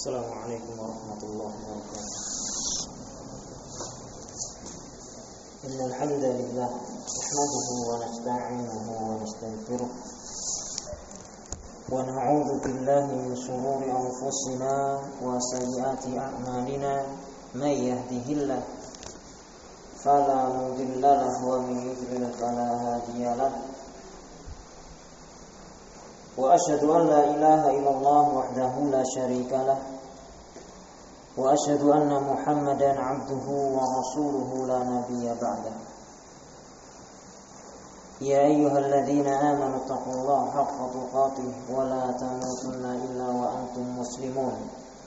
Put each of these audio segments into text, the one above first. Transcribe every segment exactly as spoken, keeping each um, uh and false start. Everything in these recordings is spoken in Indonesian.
Assalamualaikum warahmatullahi wabarakatuh. Innal hamdalillah nahmaduhu wa nasta'inuhu wa nastaghfiruh wa na'udzu billahi min shururi anfusina wa sayyiati a'malina may yahdihillahu fala mudilla lahu wa man yudlil fala hadiya lahu. وأشهد أن لا إله إلا الله وحده لا شريك له وأشهد أن محمدا عبده ورسوله لا نبي بعده يا أيها الذين آمنوا اتقوا الله حق تقاته ولا تموتن إلا وأنتم مسلمون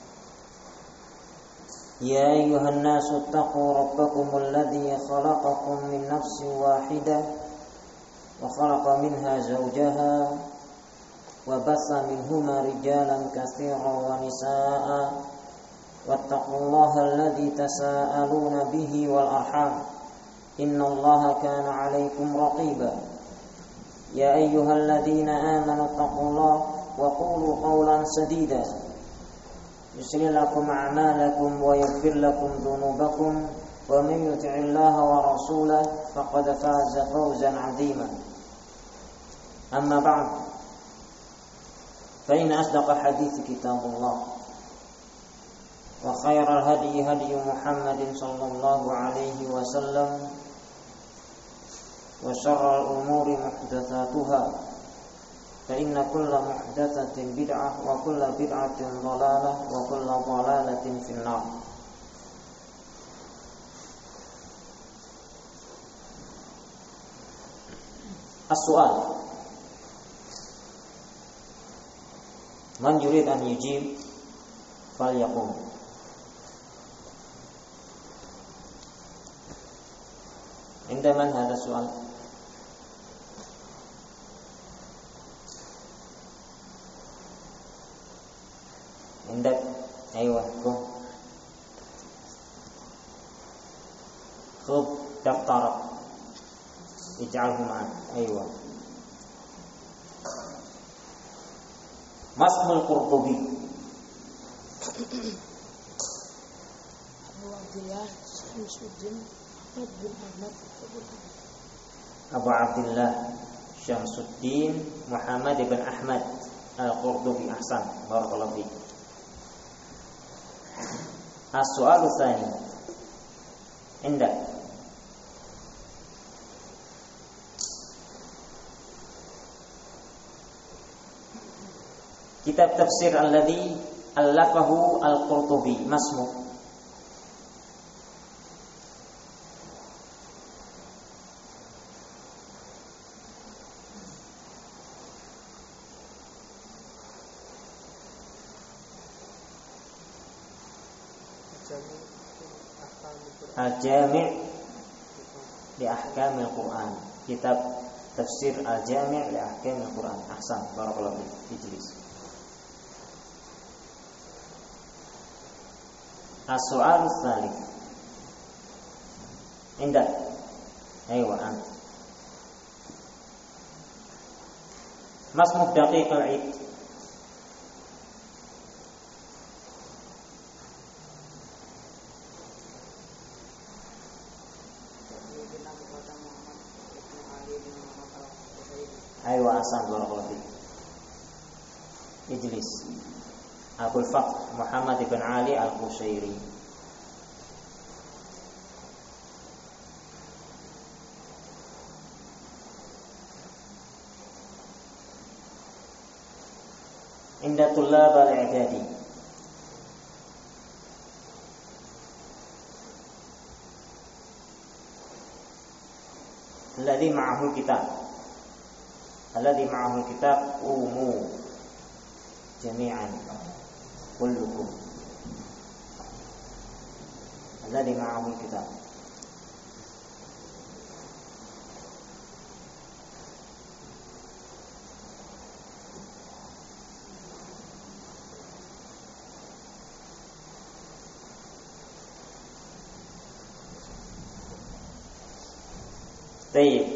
يا أيها الناس اتقوا ربكم الذي خلقكم من نفس واحدة وخلق منها زوجها وبث منهما رجالا كثيرا ونساء واتقوا الله الذي تساءلون به والأرحام إن الله كان عليكم رقيبا يا أيها الذين آمنوا اتقوا الله وقولوا قولا سديدا يصلح لكم أعمالكم ويغفر لكم ذنوبكم ومن يطع الله ورسوله فقد فاز فوزا عظيما أما بعد فإن أصدق الحديث كتاب الله وخير الهدي هدي محمد صلى الله عليه وسلم وشر الأمور محدثاتها فإن كل محدثة بدعة وكل بدعة ضلالة وكل ضلالة في النار. السؤال: Man yurid an yujib falyaqum. Inda man hada soal? Indak, aywa, kum. Khub daftar. Ij'alhu ma'an, aywa. Masmul Qurtubi. Abu Abdillah Syamsuddin bin Ahmad Abu Abdillah Syamsuddin Muhammad bin Ahmad Al-Qurtubi. Ahsan, barakallahu fiik. As-su'alu tsani. Indak. Kitab tafsir alladhi allafahu al-Qurtubi masmu Al-Jami' li Ahkamil Quran. Kitab tafsir Al-Jami' li Ahkamil Quran. Ahsan, barakallahu fiik. Ijlis. As-su'al ats-tsalits. Indak. Aywa ant. Masmu daqiq al-'id. Aywa ahsan, barakallahu fiik. Ijlis. Abul Fakhr Muhammad bin Ali Al-Qushairi. Inda tullab al-i'dadi. Alladhi ma'ahu kitab. Alladhi ma'ahu kitab umu jami'an. Kullukum alladhi ma'ahu kitab. Tayyib.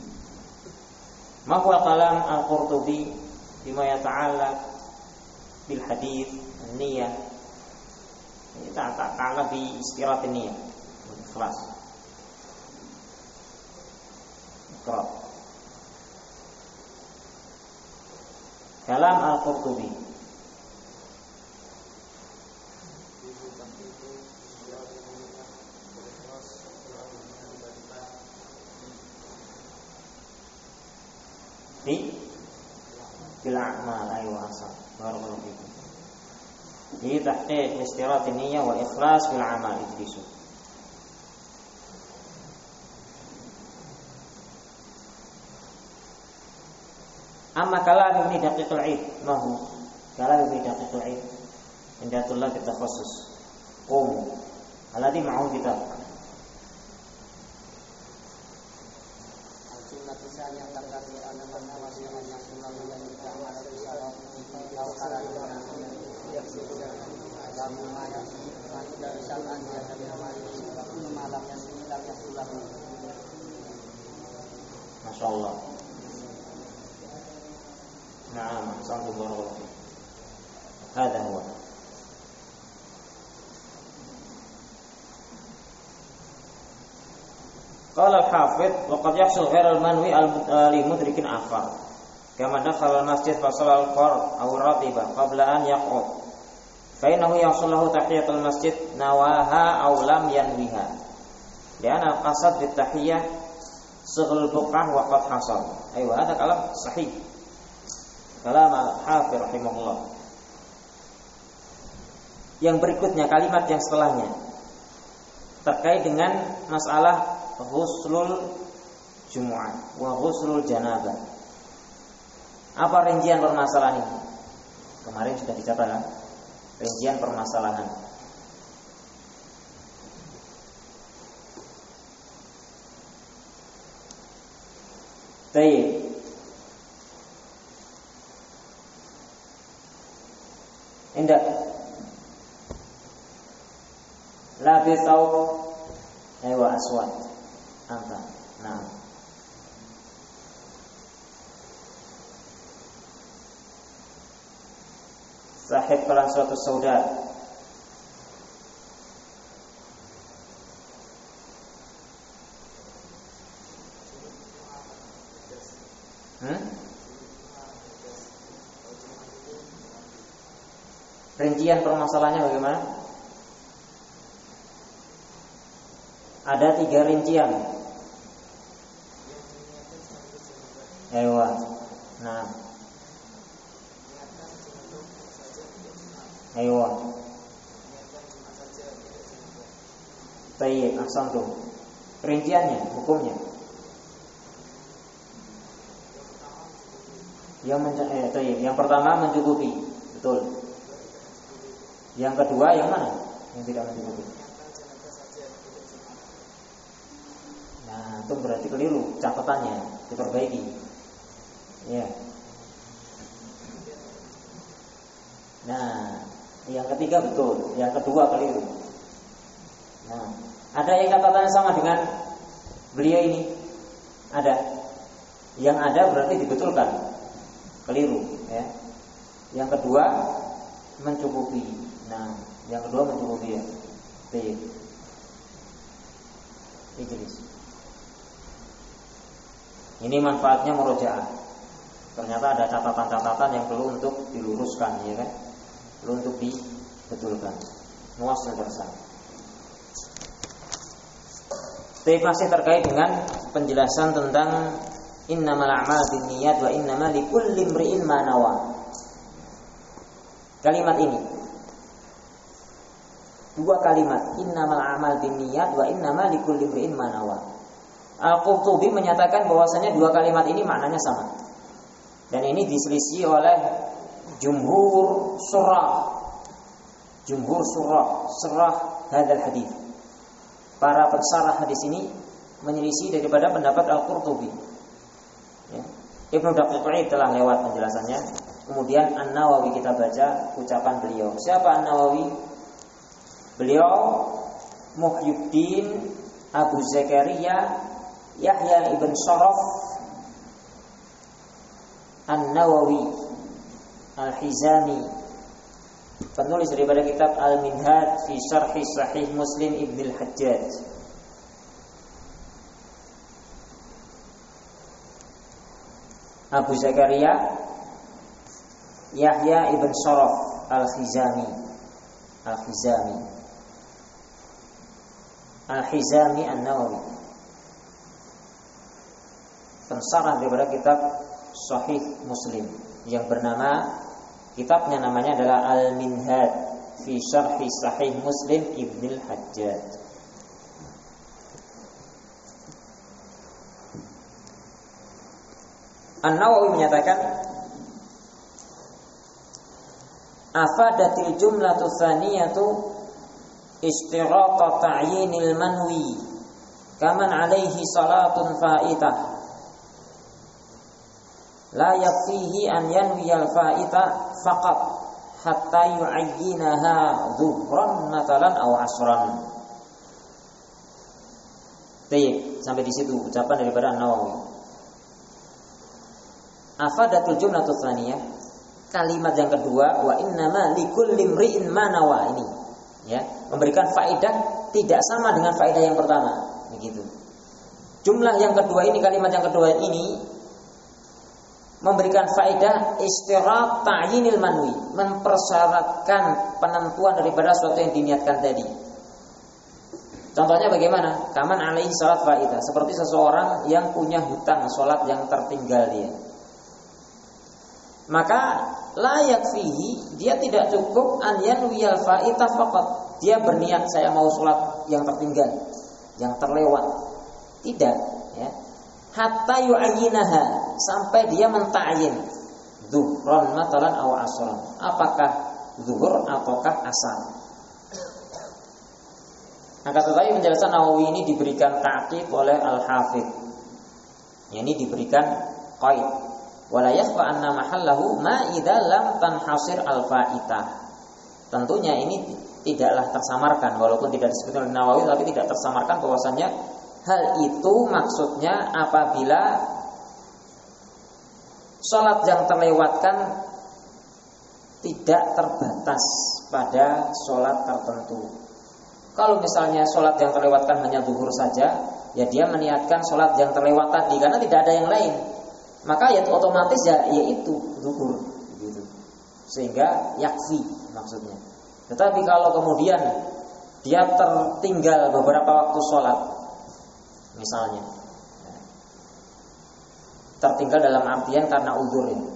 Ma huwa kalam Al-Qurtubi bima yata'allaq bil hadits, an-niyah Ini tak tak kalah di istirahat ini ya. Ikhlas. Iqra. Kalam Al-Qurtubi. Di bil a'mal ayu asal. Barakallahu fikum. Di tahqiq istirahat niyyah wa ikhlas bil amal idrisu. Amma kalam ini daqiqul id, mahu kalam ini daqiqul id. Indatullah kita khusus. Qum. Alladhi ma'ahu kitab. yang terkait dengan masih hanya sunnah yang tidak ada di dalam atau kalau yang sudah dalam ayat dari salan dari malam yang sudah yang sudah. Masya Allah. Naam, sanggup barakallahu. Hada huwa. Qala al-Hafidh wa qad yahsul ghairu al-manwi al-mudrikin afar. Kama dakhala al-masjid fa sallal fard aw ratiba qabla an yaq'ud. Fa innahu yahsul lahu tahiyatul masjid nawaha aw lam yanwiha. Li'anna al-qasad bit tahiyyah sughul buqah wa qad hasal. Aywa hada kalam sahih. Kalam al-Hafidh rahimahullah. Yang berikutnya kalimat yang setelahnya terkait dengan masalah ghuslul Jumu'ah wa ghuslul janabah. Apa rincian permasalahan ini? Kemarin sudah dicatat kan? Rincian permasalahan. Baik. Indah. Labis thawb aywa aswad. Anta. Nah. Sahib pelan suatu sauda. Hmm? Rincian permasalahannya bagaimana? Ada tiga rincian. Ewa. Nah. Ewa. Tayyib, ahsantum. Rinciannya, hukumnya. Yang men- eh, tayyib. Yang pertama mencukupi, betul. Yang kedua yang mana? Yang tidak mencukupi. Nah, itu berarti keliru catatannya, diperbaiki. Ya. Nah, yang ketiga betul, yang kedua keliru. Nah, ada yang catatannya sama dengan beliau ini? Ada. Yang ada berarti dibetulkan. Keliru, ya. Yang kedua mencukupi. Nah, yang kedua mencukupi ya. Baik. Ijlis. Ini manfaatnya murojaah. Ternyata ada catatan-catatan yang perlu untuk diluruskan, ya kan? Perlu untuk dibetulkan. Muas dan bersama. Tapi masih terkait dengan penjelasan tentang innamal a'malu binniyat wa innamal likulli imri'in ma nawa. Kalimat ini. Dua kalimat, innamal a'malu binniyat wa innamal likulli imri'in ma nawa. Al-Qurtubi menyatakan bahwasanya dua kalimat ini maknanya sama. Dan ini diselisih oleh jumhur surah. Jumhur surah, surah hadal hadis. Para pensarah hadis ini menyelisih daripada pendapat Al-Qurtubi. Ya. Ibnu Daqiq Al-Id telah lewat penjelasannya. Kemudian An-Nawawi kita baca ucapan beliau. Siapa An-Nawawi? Beliau Muhyiddin Abu Zakaria Yahya ibn Sharaf An-Nawawi Al-Hizami penulis daripada kitab Al-Minhaj fi Syarh Sahih Muslim Ibn al-Hajjaj. Abu Zakaria Yahya ibn Sharaf Al-Khizami Al-Khizami Al-Khizami An-Nawawi, pensarah daripada kitab Sahih Muslim yang bernama, kitabnya namanya adalah Al-Minhaj fi Syarh Sahih Muslim Ibn al-Hajjaj. An-Nawawi menyatakan, afadatil jumlatu tsaniyatu istirata ta'yinil manwi kaman alaihi salatun fa'itah la yakfihi an yanwiyal fa'ita faqat hatta yu'ayyinaha dhuhran matalan aw asran. Baik, sampai di situ ucapan daripada An-Nawawi. Afadatul jumlatu tsaniyah, kalimat yang kedua, wa innama likulli imri'in ma nawa, ini ya, memberikan faedah tidak sama dengan faedah yang pertama, begitu. Jumlah yang kedua ini, kalimat yang kedua ini memberikan faedah istirat ta'yinil manwi, mempersyaratkan penentuan daripada sesuatu yang diniatkan tadi. Contohnya bagaimana? Kaman alaihi salat fa'idah, seperti seseorang yang punya hutang salat yang tertinggal dia. Maka layak fihi, dia tidak cukup an yanwiyal fa'itah faqat, dia berniat saya mau salat yang tertinggal, yang terlewat. Tidak, ya. Hatta yu'ayyinaha, sampai dia menta'yin zuhran matalan aw asran, apakah zuhur ataukah asar. Maka tetapi penjelasan Nawawi ini diberikan ta'qib oleh Al-Hafidz, yakni diberikan qaid, wala yakhfa anna mahallahu ma idza lam tanhasir al-fa'itah. Tentunya ini tidaklah tersamarkan, walaupun tidak disebutkan oleh Nawawi, tapi tidak tersamarkan bahwasanya hal itu maksudnya apabila salat yang terlewatkan tidak terbatas pada salat tertentu. Kalau misalnya salat yang terlewatkan hanya zuhur saja, ya dia meniatkan salat yang terlewat tadi karena tidak ada yang lain, maka ya otomatis ya yaitu zuhur gitu. Sehingga yakfi maksudnya. Tetapi kalau kemudian dia tertinggal beberapa waktu sholat, misalnya tertinggal dalam artian karena uzur ini,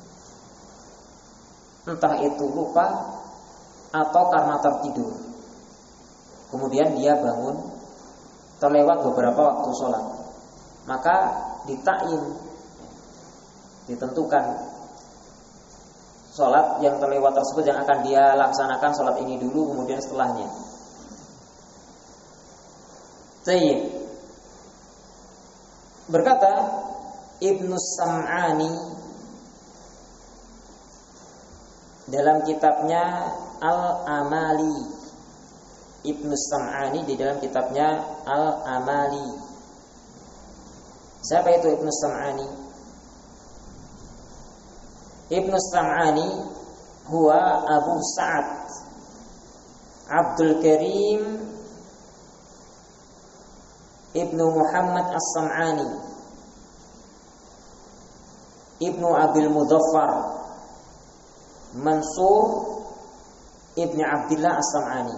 entah itu lupa atau karena tertidur, kemudian dia bangun terlewat beberapa waktu sholat, maka ditakyin, ditentukan sholat yang terlewat tersebut yang akan dia laksanakan sholat ini dulu, kemudian setelahnya. Tayyib. Berkata Ibnu Sam'ani dalam kitabnya Al-Amali, Ibnu Sam'ani di dalam kitabnya Al-Amali. Siapa itu Ibnu Sam'ani? Ibnu Sam'ani huwa Abu Sa'ad Abdul Karim Ibnu Muhammad As-Sam'ani Ibnu Abil Mudhaffar Mansur Ibnu Abdillah As-Sam'ani,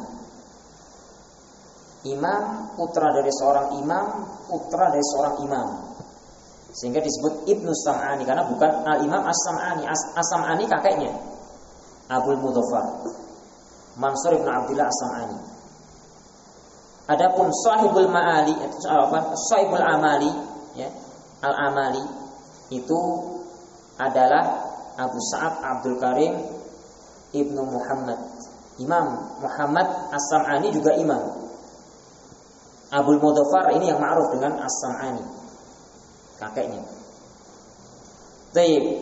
imam, putra dari seorang imam, putra dari seorang imam, sehingga disebut Ibnu Sam'ani karena bukan Al-Imam As-Sam'ani. As-Sam'ani kakeknya Abul Mudhaffar Mansur Ibnu Abdillah As-Sam'ani. Adapun Sahibul Ma'ali, apa? Sahibul Amali, ya, Al-Amali itu adalah Abu Sa'ad Abdul Karim Ibnu Muhammad, Imam Muhammad As-Sam'ani juga imam. Abul Mudhaffar ini yang ma'ruf dengan As-Sam'ani, kakeknya. Baik.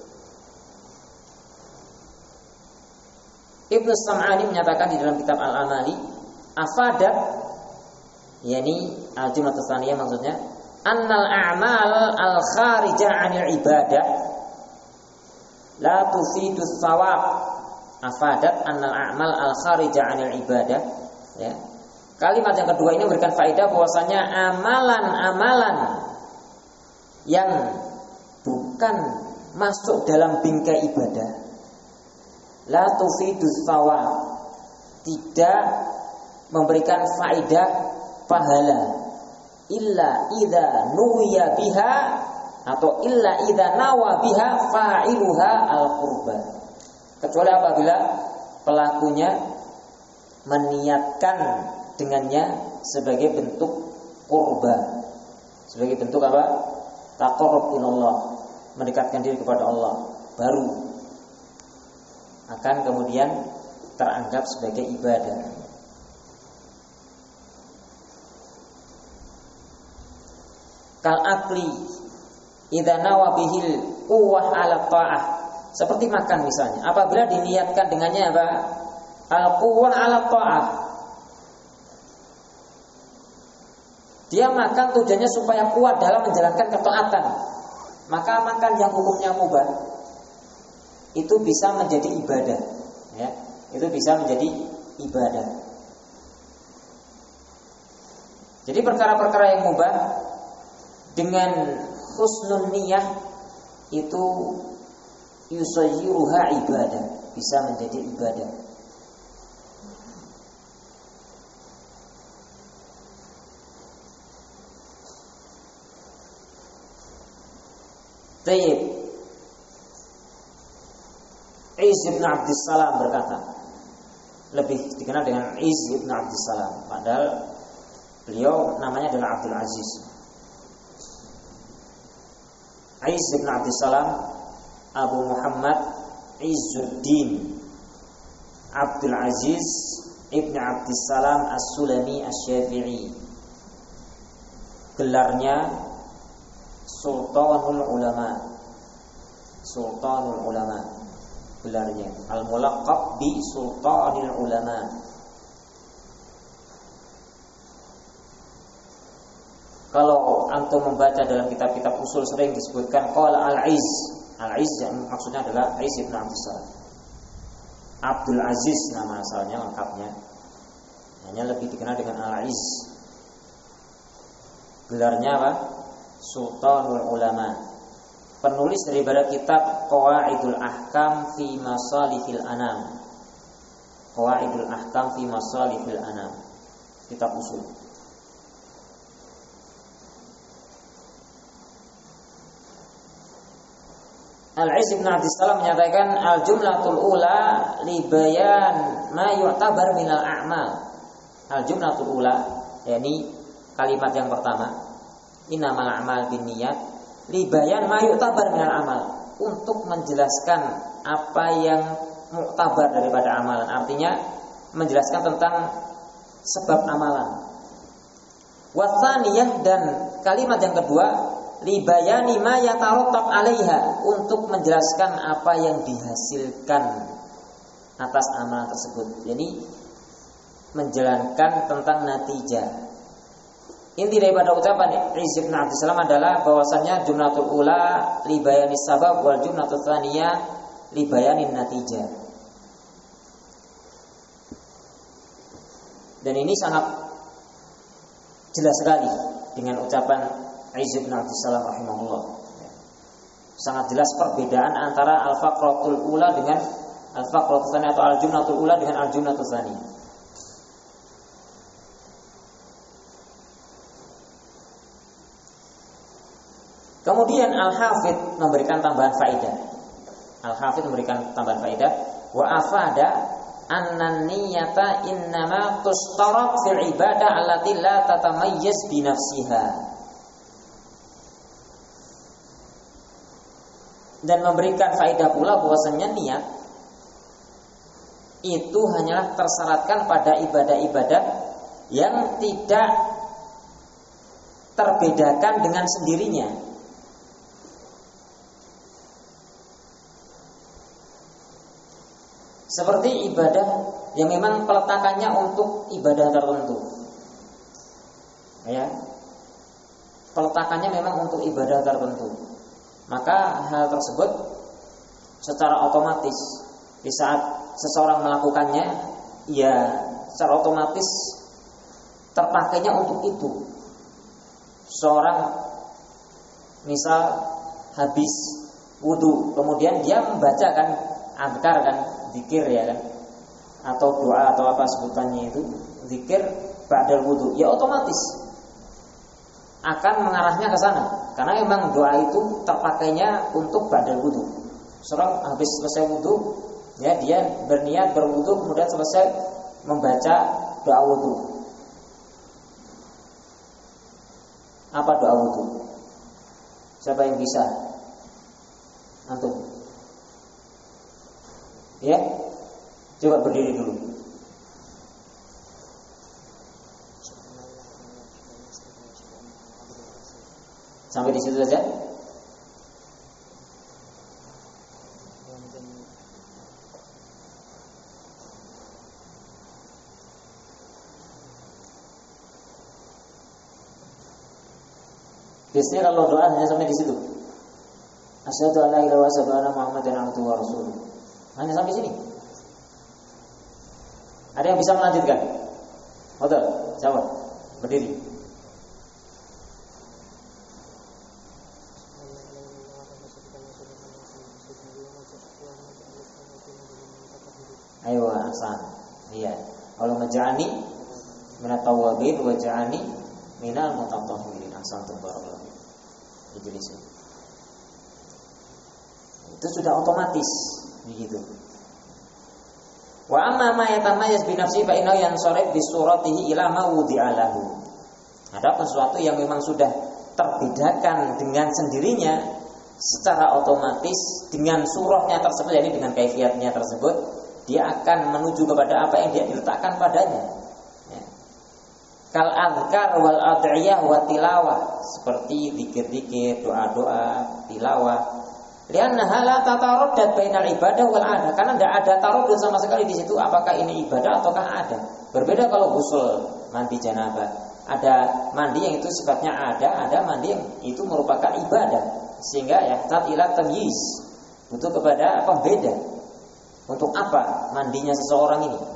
Ibnu Sam'ani menyatakan di dalam kitab Al-Amali, afadat, yakni al-jumlah tsaniyah maksudnya, annal a'mal al-kharijah 'anil ibadah la tufidu thawab afadat annal a'mal al-kharija 'anil ibadah, ya. Kalimat yang kedua ini memberikan faedah bahwasanya amalan-amalan yang bukan masuk dalam bingkai ibadah la tufidus thawab, tidak memberikan faedah pahala illa idza nuwiya biha atau illa idza nawa biha fa'iluha al-qurba, kecuali apabila pelakunya meniatkan dengannya sebagai bentuk qurba, sebagai bentuk apa? Taqarrub ilallah, mendekatkan diri kepada Allah, baru akan kemudian teranggap sebagai ibadah. Kal akli idza nawa bihil quwwah 'ala ta'ah, seperti makan misalnya, apabila diniatkan dengannya apa? Al-quwwah 'ala ta'ah, dia makan tujuannya supaya kuat dalam menjalankan ketaatan, maka makan yang hukumnya mubah itu bisa menjadi ibadah, ya, itu bisa menjadi ibadah. Jadi perkara-perkara yang mubah dengan husnul niyah itu yusayyiruha ibadah, bisa menjadi ibadah. Tayyib Iz ibn Abdissalam berkata, lebih dikenal dengan Iz ibn Abdissalam, padahal beliau namanya adalah Abdul Aziz. Iz ibn Abdissalam Abu Muhammad Izzuddin Abdul Aziz ibn Abdissalam As-Sulami Asy-Syafi'i, gelarnya Sultanul Ulama, Sultanul Ulama gelarnya, al-mulaqab bi Sultanul Ulama. Kalau antum membaca dalam kitab-kitab usul sering disebutkan qala al-Iz. Al-Iz yang maksudnya adalah Iz ibn Abdissalam. Abdul Aziz nama asalnya, lengkapnya hanya lebih dikenal dengan al-Iz. Gelarnya apa? Sultanul Ulama, penulis daripada kitab Qawaidul Ahkam fi Masalihil Anam. Qawaidul Ahkam fi Masalihil Anam, kitab usul. Al-Iz bin Abdissalam menyatakan al-jumlatul ula li bayan ma yu'tabar minal a'mal. Al-jumlatul ula, yakni kalimat yang pertama, innamal a'mal binniyat, li bayan ma yu'tabar minal amal, untuk menjelaskan apa yang mu'tabar daripada amalan, artinya menjelaskan tentang sebab amalan. Wa tsaniyah, dan kalimat yang kedua, li bayani ma yatarattab 'alaiha, untuk menjelaskan apa yang dihasilkan atas amalan tersebut, jadi menjalankan tentang natijah. Inti daripada ucapan Iz bin Abdissalam adalah bahwasannya jumlatul ula li bayanis sabab wal jumlatul tsaniyah li bayanin natijah. Dan ini sangat jelas sekali dengan ucapan Iz bin Abdissalam rahimahullah. Sangat jelas perbedaan antara al-faqratul ula dengan al-faqratul tsaniyah atau al-jumlatul ula dengan al-jumlatul tsaniyah. Kemudian Al-Hafidh memberikan tambahan faedah. Al-Hafidh memberikan tambahan faedah, wa afada anna niyyata innama tushtarat fil ibadah allati la tatamayyaz bi nafsiha. Dan memberikan faedah pula bahwasanya niat itu hanyalah tersyaratkan pada ibadah-ibadah yang tidak terbedakan dengan sendirinya. Seperti ibadah yang memang peletakannya untuk ibadah tertentu, ya, peletakannya memang untuk ibadah tertentu, maka hal tersebut secara otomatis di saat seseorang melakukannya, ya secara otomatis terpakainya untuk itu. Seorang misal habis wudu, kemudian dia membacakan azkar kan, zikir ya kan, atau doa atau apa sebutannya itu, zikir ba'dal wudu, ya otomatis akan mengarahnya ke sana, karena memang doa itu terpakainya untuk ba'dal wudu. Seorang habis selesai wudu, ya dia berniat berwudu, kemudian selesai membaca doa wudu. Apa doa wudu? Siapa yang bisa? Antum? Ya, coba berdiri dulu. Sampai di situ saja. Biasanya kalau doa hanya sampai di situ. Asyhadu an la ilaha wa asyhadu anna Muhammadan abduhu wa rasuluh. Hanya sampai sini. Ada yang bisa melanjutkan? Betul, siapa? Berdiri. Ayo ahsan. Iya. Allah maj'alni minat tawwabin wa ja'alni minal mutatahhirin. Ahsan barakallahu. Ijlis. Itu sudah otomatis begitu. Wa amma ma yatamayyiz bi nafsihi fa innahu yansarif bi suratihi ila ma wudi'a lahu. Ada sesuatu yang memang sudah terbedakan dengan sendirinya secara otomatis dengan surahnya tersebut, yakni dengan kaifiatnya tersebut, dia akan menuju kepada apa yang dia diletakkan padanya. Ya. Kal azkar wal ad'iyah wa tilawah, seperti zikir-zikir, doa-doa, tilawah. Liannaha la tataradad bainal ibadah wal adah, karena tidak ada taraddud sama sekali di situ apakah ini ibadah ataukah ada. Berbeda kalau ghusl, mandi janabah. Ada mandi yang itu sifatnya ada, ada mandi yang itu merupakan ibadah. Sehingga yahtat ila tamyiz, butuh kepada pembeda. Untuk apa mandinya seseorang ini?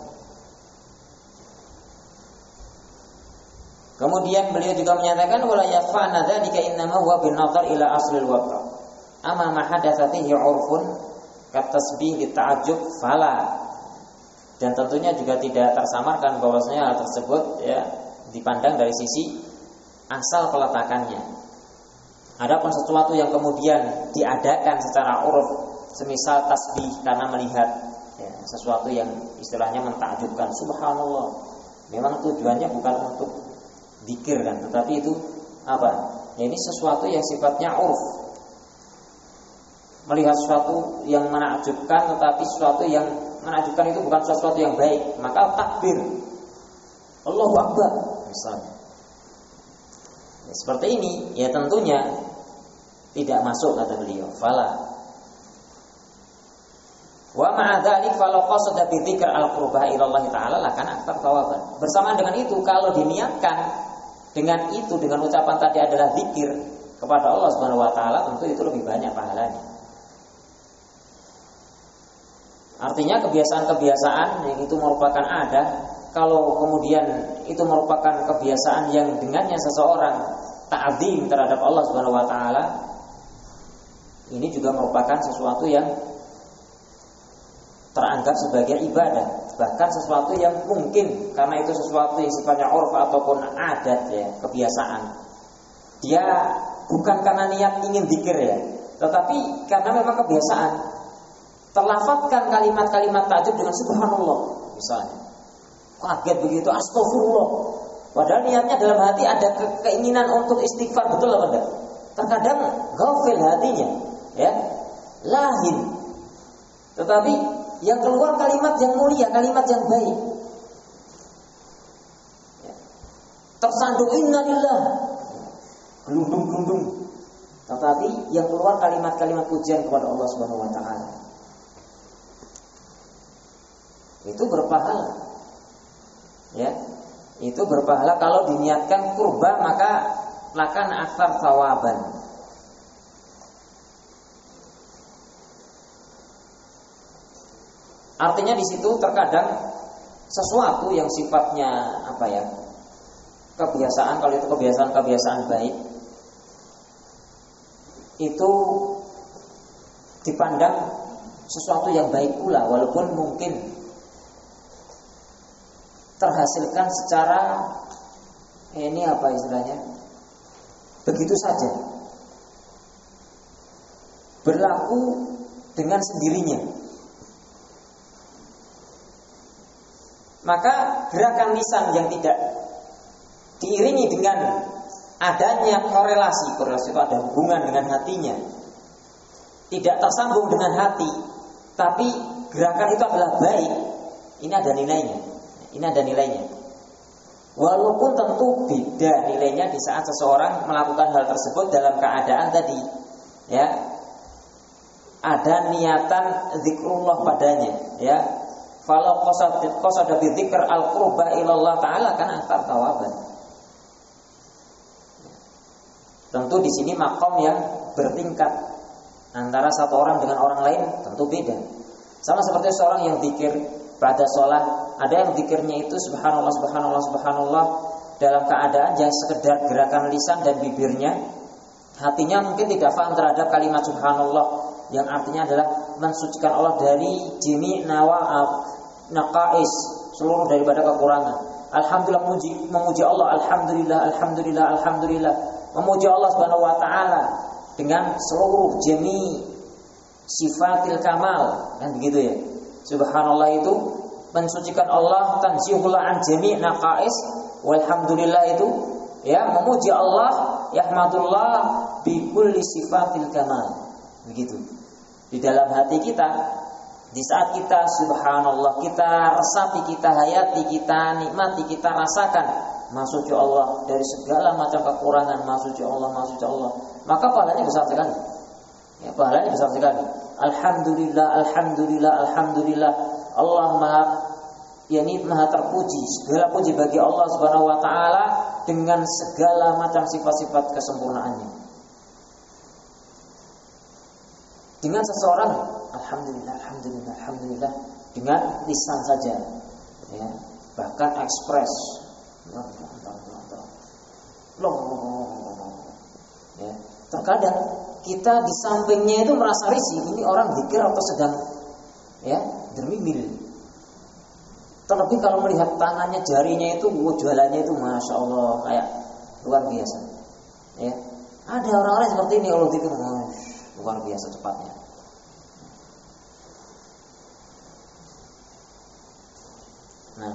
Kemudian beliau juga menyatakan wala yafa'na dzalika innama huwa bin nazar ila aslil waqt. Amma ma hadatsa fihi 'urfun katasbih lita'ajjub fala. Dan tentunya juga tidak tersamarkan bahwasanya hal tersebut ya dipandang dari sisi asal peletakannya. Adapun sesuatu yang kemudian diadakan secara uruf, semisal tasbih karena melihat ya, sesuatu yang istilahnya mentakjubkan, subhanallah. Memang tujuannya bukan untuk zikir kan, tetapi itu apa? Ya, ini sesuatu yang sifatnya uruf. Melihat sesuatu yang menakjubkan, tetapi sesuatu yang menakjubkan itu bukan sesuatu yang baik, maka takbir Allahu Akbar misalnya. Ya, seperti ini, ya tentunya tidak masuk kata beliau. Fala. Wa ma'a dzalik falau qasada bi dzikr al-qurbah ila Allah taala lakana aktsar thawaban. Bersamaan dengan itu, kalau diniatkan dengan itu, dengan ucapan tadi adalah zikir kepada Allah Subhanahu wa taala, tentu itu lebih banyak pahalanya. Artinya kebiasaan-kebiasaan yang itu merupakan ada, kalau kemudian itu merupakan kebiasaan yang dengannya seseorang ta'zim terhadap Allah Subhanahu wa taala, ini juga merupakan sesuatu yang teranggap sebagai ibadah, bahkan sesuatu yang mungkin karena itu sesuatu yang sifatnya urf ataupun adat ya, kebiasaan. Dia bukan karena niat ingin zikir ya, tetapi karena memang kebiasaan. Terlafadzkan kalimat-kalimat takjub dengan subhanallah misalnya. Kaget begitu, astagfirullah. Padahal niatnya dalam hati ada ke- keinginan untuk istighfar, betul apa enggak? Terkadang ghafil hatinya, ya, lahin. Tetapi yang keluar kalimat yang mulia, kalimat yang baik. Ya. Tersandung innalillah, gelundung-gelundung. Tetapi yang keluar kalimat-kalimat pujian kepada Allah Subhanahu wa taala. Itu berpahala. Ya. Itu berpahala kalau diniatkan kurban, maka lakan aktsar thawaban. Artinya di situ terkadang sesuatu yang sifatnya apa ya, kebiasaan, kalau itu kebiasaan-kebiasaan baik, itu dipandang sesuatu yang baik pula, walaupun mungkin terhasilkan secara ini apa istilahnya, begitu saja, berlaku dengan sendirinya. Maka gerakan lisan yang tidak diiringi dengan adanya korelasi, korelasi itu ada hubungan dengan hatinya, tidak tersambung dengan hati, tapi gerakan itu adalah baik, ini ada nilainya. Ini ada nilainya. Walaupun tentu beda nilainya di saat seseorang melakukan hal tersebut dalam keadaan tadi, ya, ada niatan zikrullah padanya, ya. Kalau qasad qasada bi dzikr al-qurba ila Allah taala kana aktar tawaban. Tentu di sini makom yang bertingkat antara satu orang dengan orang lain tentu beda. Sama seperti seorang yang zikir pada sholat, ada yang zikirnya itu subhanallah subhanallah subhanallah dalam keadaan yang sekedar gerakan lisan dan bibirnya, hatinya mungkin tidak paham terhadap kalimat subhanallah yang artinya adalah mensucikan Allah dari jami' nawa'ab naqais, seluruh daripada kekurangan. Alhamdulillah, memuji, memuji Allah, alhamdulillah, alhamdulillah, alhamdulillah, memuji Allah Subhanahu wa taala dengan seluruh jami' sifatil kamal, kan begitu ya. Subhanallah itu mensucikan Allah, tanzihullah an jami' naqais, walhamdulillah itu ya memuji Allah, yahmadullah bi kulli sifatil kamal. Begitu. Di dalam hati kita, di saat kita subhanallah, kita resapi, kita hayati, kita nikmati, kita rasakan maksudnya Allah dari segala macam kekurangan, maksudnya Allah, maksudnya Allah, maka pahalanya besar sekali. Ya, pahalanya besar sekali. Alhamdulillah, alhamdulillah, alhamdulillah. Allah Maha, yakni Maha terpuji, segala puji bagi Allah Subhanahu wa taala dengan segala macam sifat-sifat kesempurnaannya. Dengan seseorang alhamdulillah, alhamdulillah, alhamdulillah dengan lisan saja, ya, bahkan ekspres, ya, terkadang kita di sampingnya itu merasa risih, ini orang zikir atau sedang ya bermimil. Terlebih kalau melihat tangannya, jarinya itu, jualannya itu masya Allah kayak luar biasa. Ya, ada orang-orang seperti ini kalau zikir luar biasa cepatnya. Nah,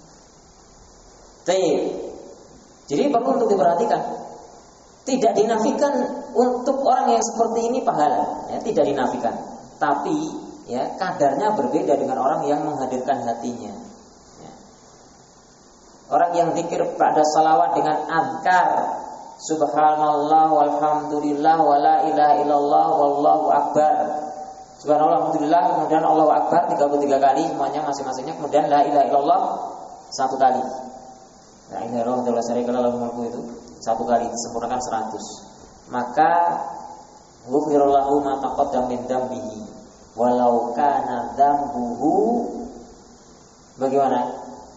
jadi perlu untuk diperhatikan. Tidak dinafikan untuk orang yang seperti ini pahala, ya, tidak dinafikan. Tapi ya kadarnya berbeda dengan orang yang menghadirkan hatinya. Ya. Orang yang zikir pada salawat dengan azkar subhanallah walhamdulillah wala ilaha illallah wallahu akbar. Subhanallah alhamdulillah, kemudian Allahu akbar tiga puluh tiga kali semuanya masing-masingnya, kemudian la ilaha illallah satu kali. La ilaha illallah wa la syarika lahu mulku itu satu kali disempurnakan seratus. Maka ghufirallahu ma taqaddama min dzambihi walau kana dzambuhu bagaimana?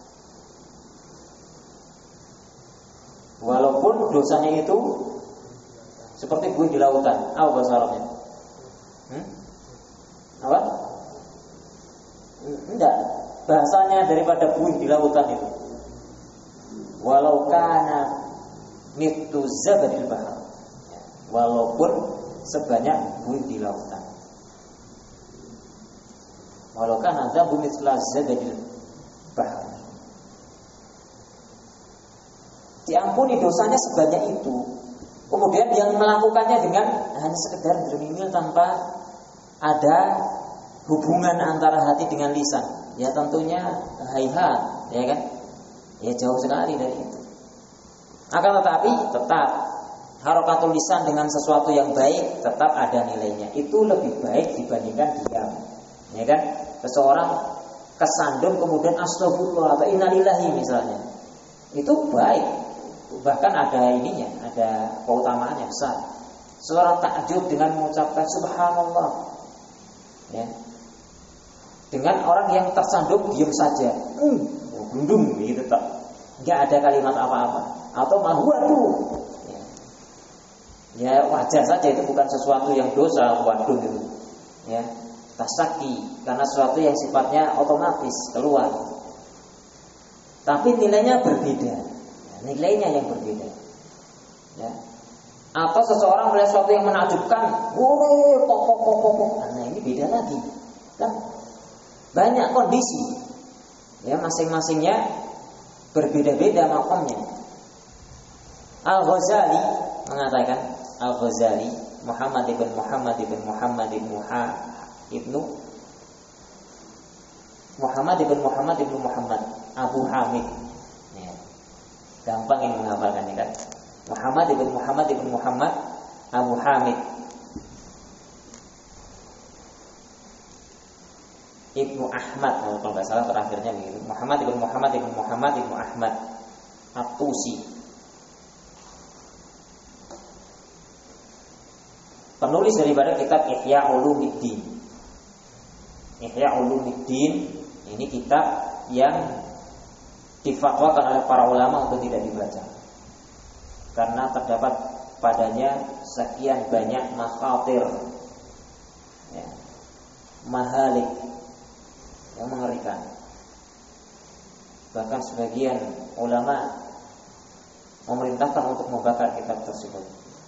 Walaupun dosanya itu seperti buih di lautan. Apa bahasa Arabnya? Hmm? Apa? Enggak. Bahasanya daripada buih di lautan itu. Walau kana mitu zabadil bahar, walaupun sebanyak buih di lautan. Walau kana dzabu mithla zabadil bahar, diampuni dosanya sebanyak itu. Kemudian yang melakukannya dengan hanya sekedar bermimil tanpa ada hubungan antara hati dengan lisan, ya tentunya hayhat, ya kan? Ya jauh sekali dari itu. Akan tetapi tetap harakatul lisan dengan sesuatu yang baik tetap ada nilainya. Itu lebih baik dibandingkan diam. Ya kan? Seseorang kesandung kemudian astagfirullah atau innalillahi misalnya. Itu baik. Bahkan ada ininya, ada keutamaannya besar. Seorang takjub dengan mengucapkan subhanallah. Ya. dengan orang yang tersandung diam saja, hmm, gundung gitu tak, nggak ada kalimat apa-apa, atau malah waduh, ya. ya wajar saja, itu bukan sesuatu yang dosa waduh itu, ya tasaki, karena sesuatu yang sifatnya otomatis keluar, tapi nilainya berbeda, ya, nilainya yang berbeda, ya. Atau seseorang melihat sesuatu yang menakjubkan, woi pok pok pok pok, nah ini beda lagi, kan? Banyak kondisi, ya masing-masingnya berbeda-beda makomnya. Al-Ghazali mengatakan, Al-Ghazali Muhammad ibn Muhammad ibn Muhammad ibn Muhammad ibnu Muhammad ibn Muhammad ibn Muhammad Abu Hamid, ya. Gampang ini menghafalkannya kan. Muhammad ibn Muhammad ibn Muhammad Abu Hamid Ibnu Ahmad, kalau nggak salah terakhirnya begitu. Muhammad ibn Muhammad ibn Muhammad ibnu Ahmad At-Tusi, penulis daripada kitab Ihya Ulumuddin. Ihya Ulumuddin ini kitab yang difatwakan oleh para ulama untuk tidak dibaca, karena terdapat padanya sekian banyak makhatir, ya, mahalik yang mengerikan. Bahkan sebagian ulama memerintahkan untuk membakar kitab tersebut.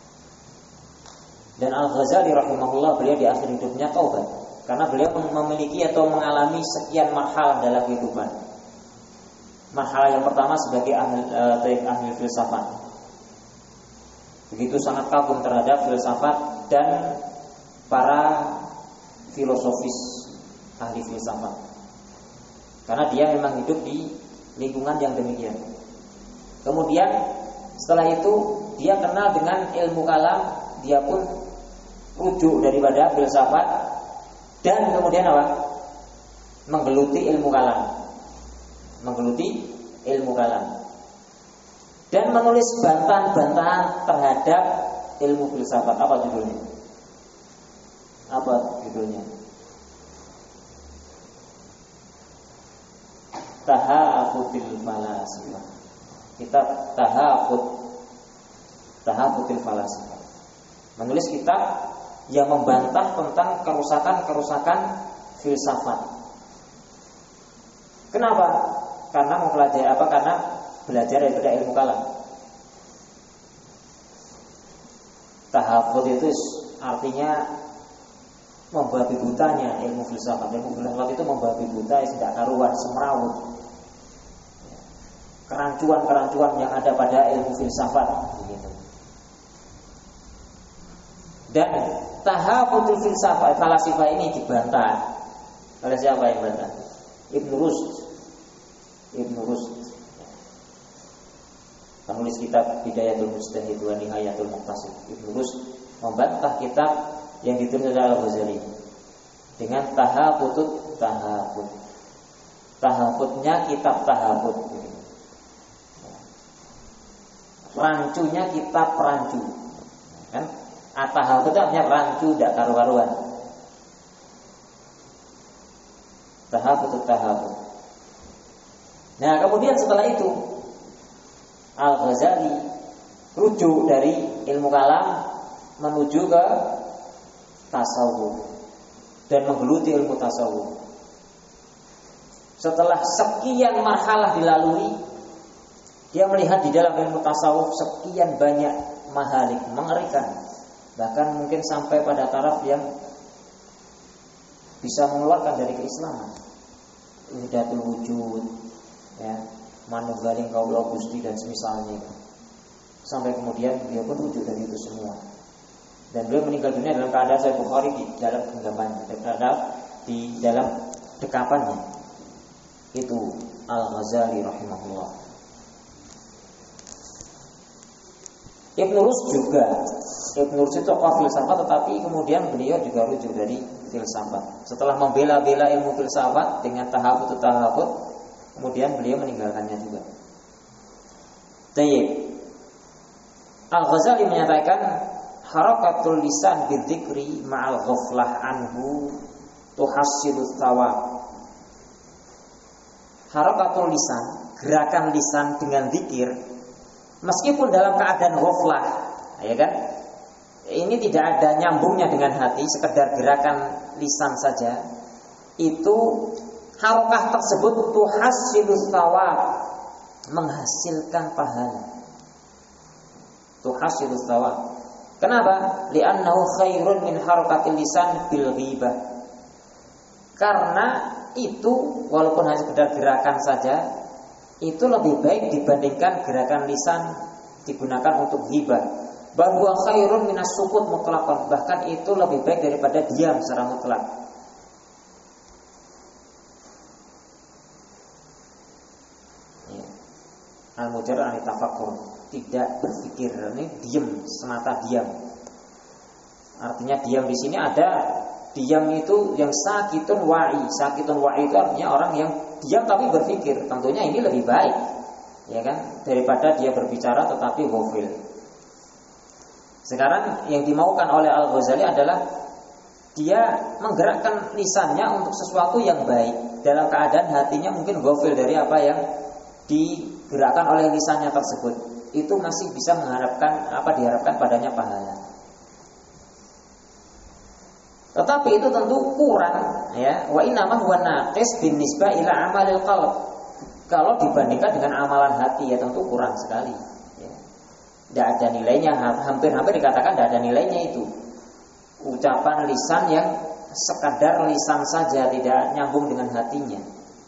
Dan Al-Ghazali rahimahullah, beliau di akhir hidupnya taubat, karena beliau memiliki atau mengalami sekian marhalah dalam kehidupan. Marhalah yang pertama sebagai ahli, uh, ahli filsafat, begitu sangat kagum terhadap filsafat dan para filosofis ahli filsafat, karena dia memang hidup di lingkungan yang demikian. Kemudian setelah itu dia kenal dengan ilmu kalam, dia pun rujuk daripada filsafat dan kemudian apa? Menggeluti ilmu kalam, menggeluti ilmu kalam dan menulis bantahan-bantahan terhadap ilmu filsafat. Apa judulnya? Apa judulnya? Tahafutil Falasifah. Kitab Tahafut Tahafutil Falasifah. Menulis kitab yang membantah tentang kerusakan-kerusakan filsafat. Kenapa? Karena mempelajari apa? Karena belajar daripada ilmu kalam. Tahafut itu artinya membabi butanya ilmu filsafat. Ilmu filsafat itu membabi buta, tidak karuan, semrawut, kerancuan-kerancuan yang ada pada ilmu filsafat, begitu. Dan tahafutul filsafat falasifah ini dibantah oleh siapa yang bantah? Ibnu Rushd. Ibnu Rushd, penulis kitab Bidayatul Mujtahid wa Nihayatul Muqtasid. Ibnu Rushd membantah kitab yang ditulis oleh Al-Ghazali dengan tahafutut tahafut. Tahafutnya kitab tahafut, rancunya kitab rancu, kan? Tahafut itu artinya rancu, tidak karu-karuan. Tahafutut tahafut. Nah, kemudian setelah itu Al-Ghazali rujuk dari ilmu kalam menuju ke tasawuf dan menggeluti ilmu tasawuf. Setelah sekian marhalah dilalui, dia melihat di dalam ilmu tasawuf sekian banyak mahalik, mengerikan. Bahkan mungkin sampai pada taraf yang bisa mengeluarkan dari keislaman. Wahdatul wujud, ya, manunggaling kaula Gusti dan semisalnya. Sampai kemudian dia pun rujuk dari itu semua. Dan beliau meninggal dunia dalam keadaan Sahih Bukhari di dalam genggaman, di dalam dekapannya. Itu Al-Ghazali rahimahullah. Ibnu Rushd juga, Ibnu Rushd itu tokoh filsafat, tetapi kemudian beliau juga rujuk dari filsafat. Setelah membela-bela ilmu filsafat dengan tahafut tahafut, kemudian beliau meninggalkannya juga. Tayyib. Al-Ghazali menyatakan harakatul lisan bidzikri ma'al ghaflah anhu tuhassilu thawab harakatul lisan, gerakan lisan dengan zikir, meskipun dalam keadaan ghaflah, ya kan? Ini tidak ada nyambungnya dengan hati, sekedar gerakan lisan saja. Itu harakah tersebut tuhassilus thawab, menghasilkan pahala. Tuhassilus thawab. Kenapa? Li'annahu khairun min harakatil lisan bil ghibah. Karena itu walaupun hanya sekedar gerakan saja, itu lebih baik dibandingkan gerakan lisan digunakan untuk ghibah. Bahwa khairun minas sukut mutlaqan, bahkan itu lebih baik daripada diam secara mutlak. Ya. Al-mujarrad an tafakkur, tidak berpikir, ini diam, semata diam. Artinya diam di sini ada diam itu yang sakitun wa'i. Sakitun wa'i itu artinya orang yang diam tapi berpikir. Tentunya ini lebih baik, ya kan, daripada dia berbicara tetapi ghafil. Sekarang yang dimaukan oleh Al-Ghazali adalah dia menggerakkan lisannya untuk sesuatu yang baik, dalam keadaan hatinya mungkin ghafil dari apa yang digerakkan oleh lisannya tersebut. Itu masih bisa mengharapkan apa diharapkan padanya pahala. Tetapi itu tentu kurang, ya. Wa innama huwa naqis binisbah ila amalil qalb. Kalau dibandingkan dengan amalan hati, ya tentu kurang sekali. Tidak ada nilainya, hampir-hampir dikatakan tidak ada nilainya itu. Ucapan lisan yang sekadar lisan saja, tidak nyambung dengan hatinya.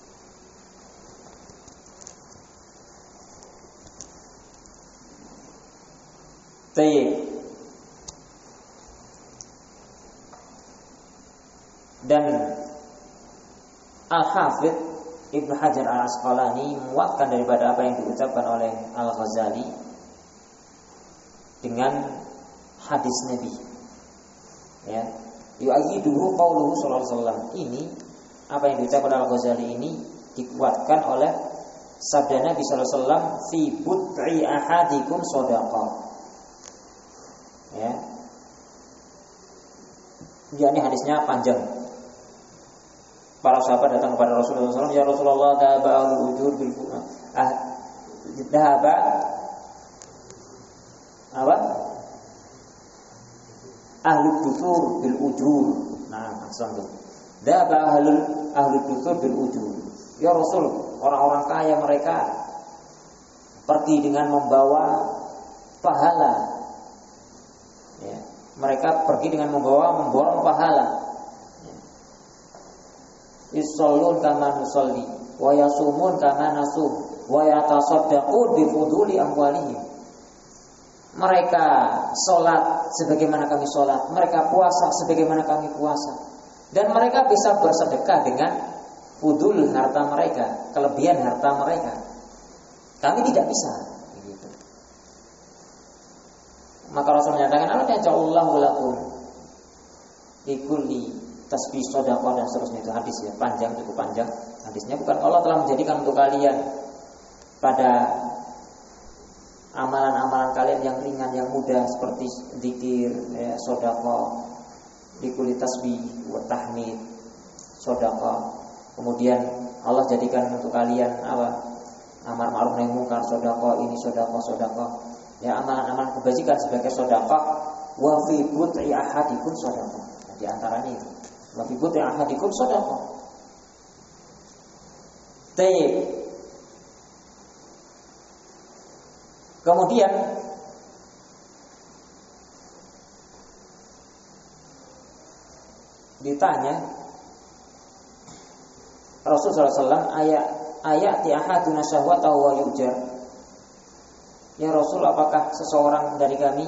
Tayyib. Dan Al-Hafidh Ibnu Hajar Al-Asqalani menguatkan daripada apa yang diucapkan oleh Al-Ghazali dengan hadis Nabi, ya, yu'ayyiduhu qauluhu sallallahu alaihi wasallam. Ini apa yang diucapkan Al-Ghazali ini dikuatkan oleh sabda Nabi sallallahu alaihi wasallam, fi bud'i ahadikum shadaqah, ya. Ini hadisnya panjang. Para sahabat datang kepada Rasulullah sallallahu alaihi wasallam, ya Rasulullah, dhahaba al-ujur bil ah dhahaba apa? Ahlul dusur bil ujur. Nah, maksud itu. Dhahaba ahlul ahlul dusur bil ujur. Ya Rasul, orang-orang kaya mereka pergi dengan membawa pahala. Ya, mereka pergi dengan membawa memborong pahala. Yusallun kama nusalli wa yasumun kama nasum wa yatasaddaqun bi fuduli amwalihim. Mereka sholat sebagaimana kami sholat, mereka puasa sebagaimana kami puasa, dan mereka bisa bersedekah dengan fudul harta mereka, kelebihan harta mereka. Kami tidak bisa, begitu. Maka Rasul menyatakan, "Ala ta'allahu lakum likulli tasbih shadaqah," dan seterusnya. Itu hadis ya, panjang, cukup panjang hadisnya. Bukan Allah telah menjadikan untuk kalian pada amalan-amalan kalian yang ringan, yang mudah, seperti zikir, ya, shadaqah, likulli tasbih wa tahmid, shadaqah. Kemudian Allah jadikan untuk kalian apa? Amar ma'ruf nahi munkar, shadaqah, ini shadaqah, shadaqah. Ya, amalan-amalan kebajikan sebagai shadaqah. Wa fi bud'i ahadikum shadaqah. Nah, di antaranya itu. Wa fi bud'i ahadikum shadaqah. Tayyib. Kemudian ditanya Rasulullah sallallahu alaihi wasallam, ayat ayat ti ahaduna syahwatahu wa yujar. Ya Rasul, apakah seseorang dari kami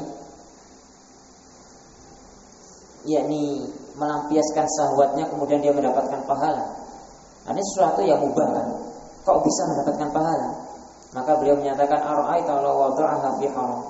yakni melampiaskan syahwatnya kemudian dia mendapatkan pahala? Nah, ini sesuatu yang mubah kan? Kok bisa mendapatkan pahala? Maka beliau menyatakan, ara'aita law wada'aha fi haram.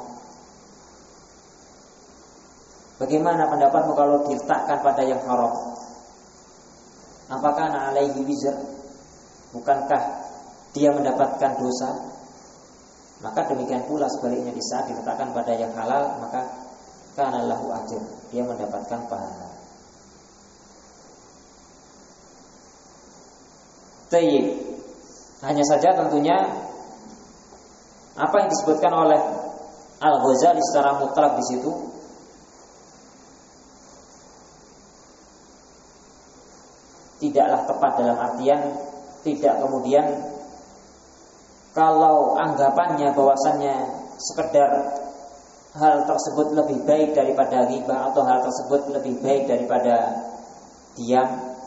Bagaimana pendapatmu kalau diletakkan pada yang haram? Apakah ana alaihi wizr? Bukankah dia mendapatkan dosa? Maka demikian pula sebaliknya, di saat diletakkan pada yang halal, maka kana lahu ajr, dia mendapatkan pahala. Tayyib. Hanya saja tentunya apa yang disebutkan oleh Al-Ghazali secara mutlak di situ tidaklah tepat, dalam artian tidak kemudian kalau anggapannya bahwasannya sekedar hal tersebut lebih baik daripada ghibah atau hal tersebut lebih baik daripada diam,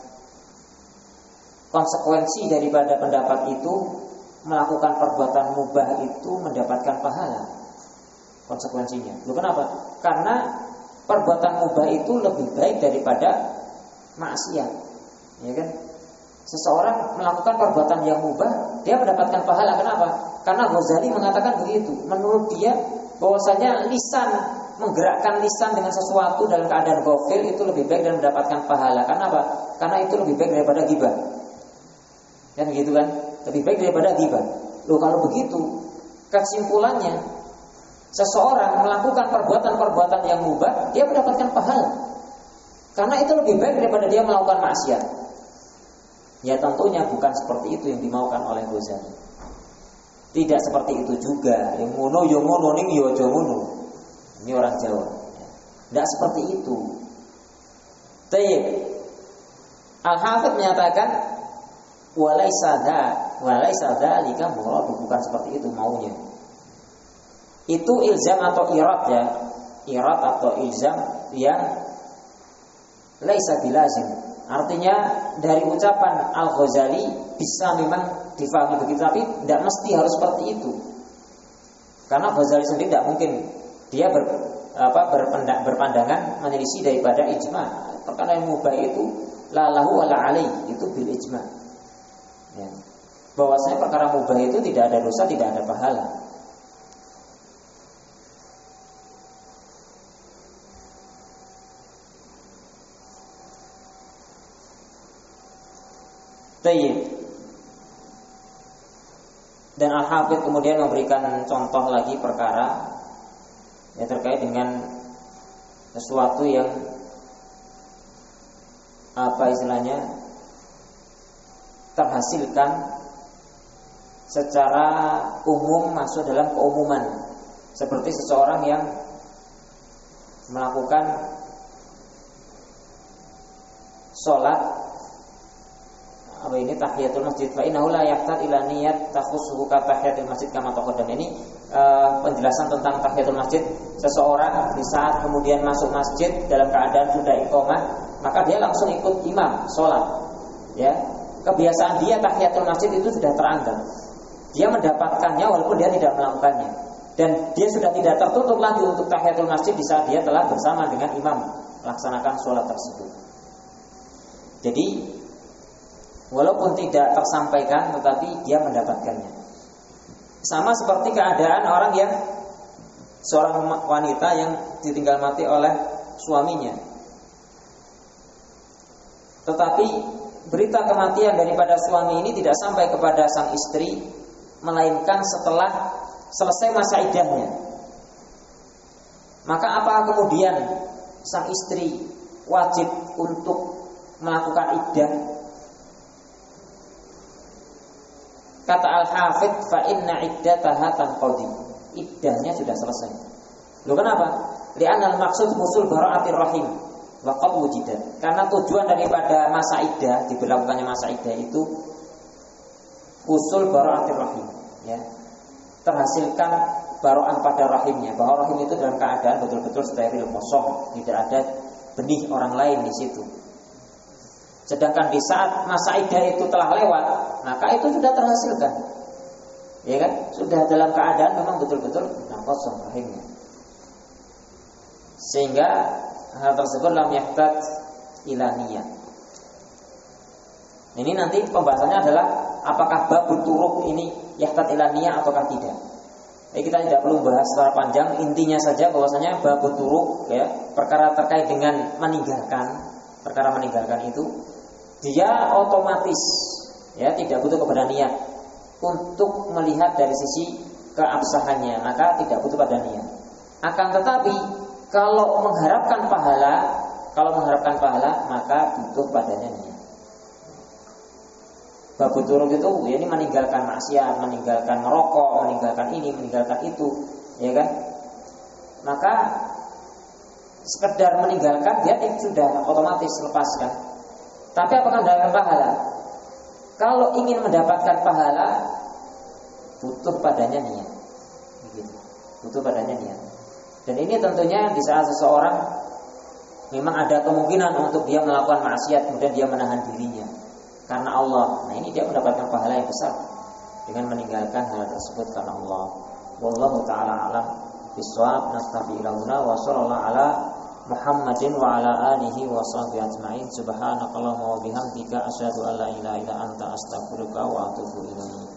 konsekuensi daripada pendapat itu melakukan perbuatan mubah itu mendapatkan pahala. Konsekuensinya, loh kenapa? Karena perbuatan mubah itu lebih baik daripada maksiat, ya kan? Seseorang melakukan perbuatan yang mubah, dia mendapatkan pahala. Kenapa? Karena Ghazali mengatakan begitu. Menurut dia, bahwasanya lisan, menggerakkan lisan dengan sesuatu dalam keadaan ghafil itu lebih baik dan mendapatkan pahala. Karena apa? Karena itu lebih baik daripada ghibah. Kan gitu kan? Lebih baik daripada ghibah. Loh kalau begitu, kesimpulannya seseorang melakukan perbuatan-perbuatan yang mubah, dia mendapatkan pahala. Karena itu lebih baik daripada dia melakukan maksiat. Ya tentunya bukan seperti itu yang dimaukan oleh Ghazali. Tidak seperti itu juga. Yang ngono yo ngono ning yo aja ngono. Ini orang Jawa. Tidak seperti itu. Tayyib. Al-Hafidz menyatakan walaisa dza walaisa dzalika murad, bukan seperti itu maunya. Itu ilzam atau irad ya. Irad atau ilzam yang laisa bilazim. Artinya dari ucapan Al-Ghazali bisa memang difahami begitu, tapi tidak mesti harus seperti itu. Karena Ghazali sendiri tidak mungkin dia ber, apa, berpendak, berpandangan menyelisih daripada ijma. Perkara yang mubah itu la lahu wa la alaih, itu bil ijma. Ya. Bahwasanya perkara mubah itu tidak ada dosa, tidak ada pahala. Tayyib. Dan Al-Hafidz kemudian memberikan contoh lagi perkara yang terkait dengan sesuatu yang apa istilahnya terhasilkan secara umum, masuk dalam keumuman, seperti seseorang yang melakukan sholat apa ini tahiyatul masjid, fa innahu la yahtaj ila niyat takhussuhu ka tahiyatul masjid kama taqaddam. Ini uh, penjelasan tentang tahiyatul masjid. Seseorang di saat kemudian masuk masjid dalam keadaan sudah iqamah, maka dia langsung ikut imam sholat. Ya, kebiasaan dia tahiyatul masjid itu sudah teranggap. Dia mendapatkannya walaupun dia tidak melakukannya. Dan dia sudah tidak tertutup lagi untuk tahiyatul masjid di saat dia telah bersama dengan imam melaksanakan sholat tersebut. Jadi walaupun tidak tersampaikan, tetapi dia mendapatkannya. Sama seperti keadaan orang yang seorang wanita yang ditinggal mati oleh suaminya, tetapi berita kematian daripada suami ini tidak sampai kepada sang istri, melainkan setelah selesai masa iddahnya. Maka apa kemudian sang istri wajib untuk melakukan iddah? Kata Al-Hafidz, fa inna iddataha tanqadi. Iddahnya sudah selesai. Loh kenapa? Li'anna al-maqsud husul bara'atir rahim wa qad wujidat. Karena tujuan daripada masa iddah, diberlakukannya masa iddah itu husul bara'atir rahim, ya. Terhasilkan baro'ah pada rahimnya, bahwa rahim itu dalam keadaan betul-betul steril, kosong, tidak ada benih orang lain di situ. Sedangkan di saat masa iddah itu telah lewat, maka itu sudah terhasilkan, ya kan? Sudah dalam keadaan memang betul-betul nah, kosong rahimnya. Sehingga hal tersebut lam yahtaj ila niyah. Ini nanti pembahasannya adalah apakah bab turuk ini yahtaj ila niyah ataukah tidak. Eh, kita tidak perlu bahas secara panjang. Intinya saja bahwasanya bab turuk, ya, perkara terkait dengan meninggalkan, perkara meninggalkan itu dia otomatis, ya, tidak butuh kepada niat untuk melihat dari sisi keabsahannya, maka tidak butuh pada niat. Akan tetapi kalau mengharapkan pahala, kalau mengharapkan pahala maka butuh padanya niat. Babu turuk itu ya ini meninggalkan maksiat, meninggalkan merokok, meninggalkan ini, meninggalkan itu, ya kan? Maka sekedar meninggalkan dia sudah otomatis lepaskan. Tapi apakah mendapatkan pahala? Kalau ingin mendapatkan pahala, butuh padanya niat. Begitu. Butuh padanya niat. Dan ini tentunya di saat seseorang memang ada kemungkinan untuk dia melakukan maksiat, kemudian dia menahan dirinya karena Allah. Nah ini dia mendapatkan pahala yang besar dengan meninggalkan hal tersebut karena Allah. Wallahu ta'ala alam bisawab. Nastafi ilahuna wa sallallahu ala Muhammadin wa ala alihi wa sahbihi ajma'in. Subhanakallahumma wa bihamdika asyhadu an la ilaha illa anta astaghfiruka wa atubu ilaik.